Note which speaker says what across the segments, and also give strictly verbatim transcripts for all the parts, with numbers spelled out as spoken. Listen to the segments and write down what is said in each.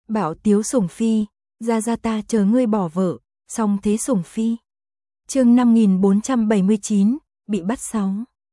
Speaker 1: Bảo Tiếu Sủng Phi, ra ra ta chờ ngươi bỏ vợ, xong thế Sủng Phi. Chương năm nghìn bốn trăm bảy mươi chín, bị bắt sáu.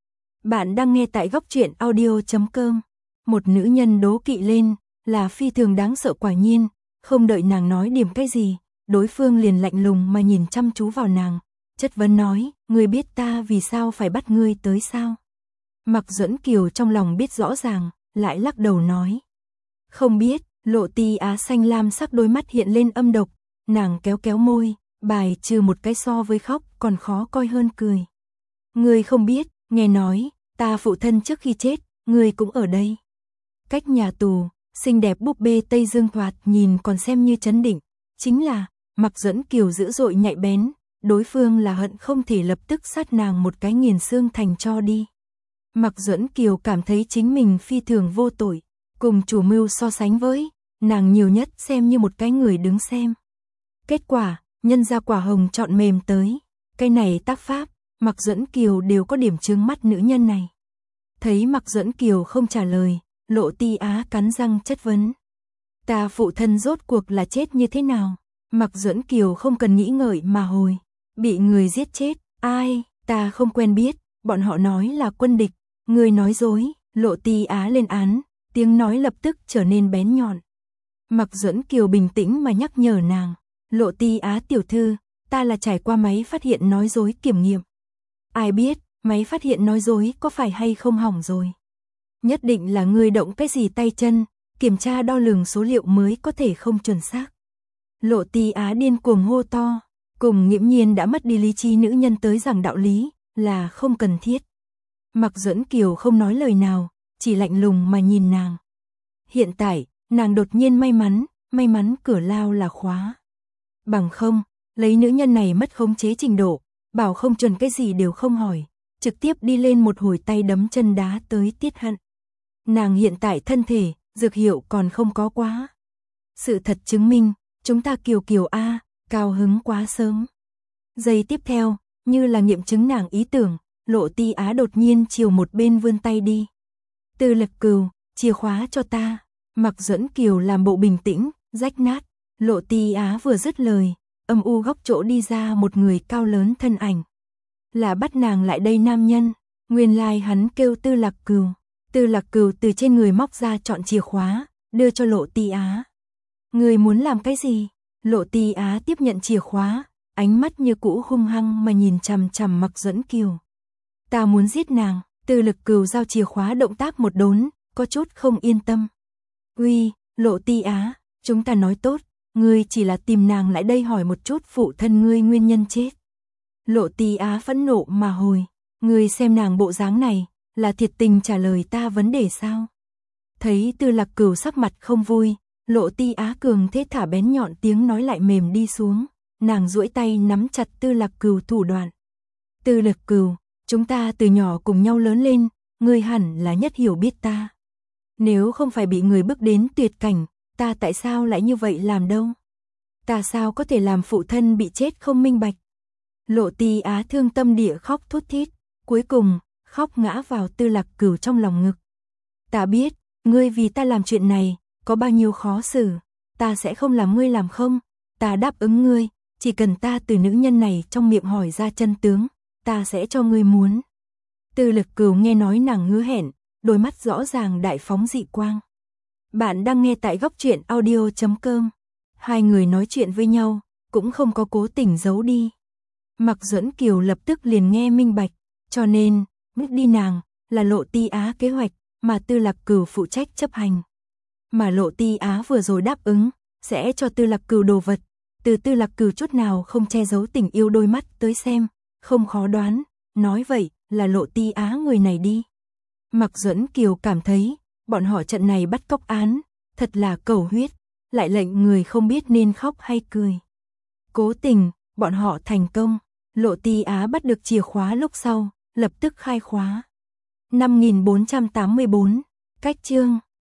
Speaker 1: Bạn đang nghe tại góc truyện audio chấm com. Một nữ nhân đố kỵ lên, là phi thường đáng sợ quả nhiên, không đợi nàng nói điểm cái gì, đối phương liền lạnh lùng mà nhìn chăm chú vào nàng, chất vấn nói, ngươi biết ta vì sao phải bắt ngươi tới sao? Mặc Duẫn Kiều trong lòng biết rõ ràng, lại lắc đầu nói. Không biết, Lộ Ti Á xanh lam sắc đôi mắt hiện lên âm độc, nàng kéo kéo môi, bài trừ một cái so với khóc còn khó coi hơn cười. Ngươi không biết, nghe nói, ta phụ thân trước khi chết, ngươi cũng ở đây. Cách nhà tù, xinh đẹp búp bê Tây Dương thoạt nhìn còn xem như trấn định, chính là, Mặc Duẫn Kiều dữ dội nhạy bén, đối phương là hận không thể lập tức sát nàng một cái nghiền xương thành cho đi. Mặc Duẫn Kiều cảm thấy chính mình phi thường vô tội, cùng chủ mưu so sánh với, nàng nhiều nhất xem như một cái người đứng xem. Kết quả, nhân ra quả hồng chọn mềm tới, cái này tác pháp, Mặc Duẫn Kiều đều có điểm chướng mắt nữ nhân này. Thấy Mặc Duẫn Kiều không trả lời, Lộ Ti Á cắn răng chất vấn. Ta phụ thân rốt cuộc là chết như thế nào? Mặc Duẫn Kiều không cần nghĩ ngợi mà hồi, bị người giết chết, ai, ta không quen biết, bọn họ nói là quân địch, người nói dối, Lộ Ti Á lên án, tiếng nói lập tức trở nên bén nhọn. Mặc Duẫn Kiều bình tĩnh mà nhắc nhở nàng, Lộ Ti Á tiểu thư, ta là trải qua máy phát hiện nói dối kiểm nghiệm. Ai biết, máy phát hiện nói dối có phải hay không hỏng rồi. Nhất định là người động cái gì tay chân, kiểm tra đo lường số liệu mới có thể không chuẩn xác. Lộ Ti Á điên cuồng hô to, cùng nghiễm nhiên đã mất đi lý trí nữ nhân tới giảng đạo lý, là không cần thiết. Mặc Duẫn Kiều không nói lời nào, chỉ lạnh lùng mà nhìn nàng. Hiện tại, nàng đột nhiên may mắn, may mắn cửa lao là khóa. Bằng không, lấy nữ nhân này mất khống chế trình độ, bảo không chuẩn cái gì đều không hỏi, trực tiếp đi lên một hồi tay đấm chân đá tới tiết hận. Nàng hiện tại thân thể, dược hiệu còn không có quá. Sự thật chứng minh, chúng ta Kiều Kiều A, cao hứng quá sớm. Giây tiếp theo, như là nghiệm chứng nàng ý tưởng, Lộ Ti Á đột nhiên chiều một bên vươn tay đi. Tư Lực Cừu, chìa khóa cho ta. Mặc Duẫn Kiều làm bộ bình tĩnh, rách nát. Lộ Ti Á vừa dứt lời, âm u góc chỗ đi ra một người cao lớn thân ảnh. Là bắt nàng lại đây nam nhân, nguyên lai hắn kêu Tư Lạc Cừu. Tư Lạc Cừu từ trên người móc ra chọn chìa khóa, đưa cho Lộ Ti Á. Người muốn làm cái gì? Lộ Ti Á tiếp nhận chìa khóa, ánh mắt như cũ hung hăng mà nhìn chằm chằm Mặc Duẫn Kiều. Ta muốn giết nàng. Tư Lực Cừu giao chìa khóa động tác một đốn, có chút không yên tâm. Uy, Lộ Ti Á, chúng ta nói tốt, ngươi chỉ là tìm nàng lại đây hỏi một chút phụ thân ngươi nguyên nhân chết. Lộ Ti Á phẫn nộ mà hồi, ngươi xem nàng bộ dáng này, là thiệt tình trả lời ta vấn đề sao? Thấy Tư Lạc Cừu sắc mặt không vui, Lộ Ti Á cường thế thả bén nhọn tiếng nói lại mềm đi xuống, nàng duỗi tay nắm chặt Tư Lạc Cừu thủ đoạn. Tư Lực Cừu, chúng ta từ nhỏ cùng nhau lớn lên, ngươi hẳn là nhất hiểu biết ta. Nếu không phải bị người bước đến tuyệt cảnh, ta tại sao lại như vậy làm đâu? Ta sao có thể làm phụ thân bị chết không minh bạch? Lộ Ti Á thương tâm địa khóc thút thít, cuối cùng, khóc ngã vào Tư Lạc Cừu trong lòng ngực. Ta biết, ngươi vì ta làm chuyện này, có bao nhiêu khó xử, ta sẽ không làm ngươi làm không, ta đáp ứng ngươi, chỉ cần ta từ nữ nhân này trong miệng hỏi ra chân tướng, ta sẽ cho ngươi muốn. Tư Lực Cừu nghe nói nàng hứa hẹn, đôi mắt rõ ràng đại phóng dị quang. Bạn đang nghe tại góc truyện audio chấm com. Hai người nói chuyện với nhau, cũng không có cố tình giấu đi. Mặc Duẫn Kiều lập tức liền nghe minh bạch, cho nên, mất đi nàng, là Lộ Ti Á kế hoạch, mà Tư Lạc Cừu phụ trách chấp hành. Mà Lộ Ti Á vừa rồi đáp ứng, sẽ cho Tư Lạc Cừu đồ vật, từ Tư Lạc Cừu chút nào không che giấu tình yêu đôi mắt tới xem, không khó đoán, nói vậy, là Lộ Ti Á người này đi. Mặc Duẫn Kiều cảm thấy, bọn họ trận này bắt cóc án, thật là cầu huyết, lại lệnh người không biết nên khóc hay cười. Cố tình, bọn họ thành công, Lộ Ti Á bắt được chìa khóa lúc sau, lập tức khai khóa. năm nghìn bốn trăm tám mươi bốn, cách chương.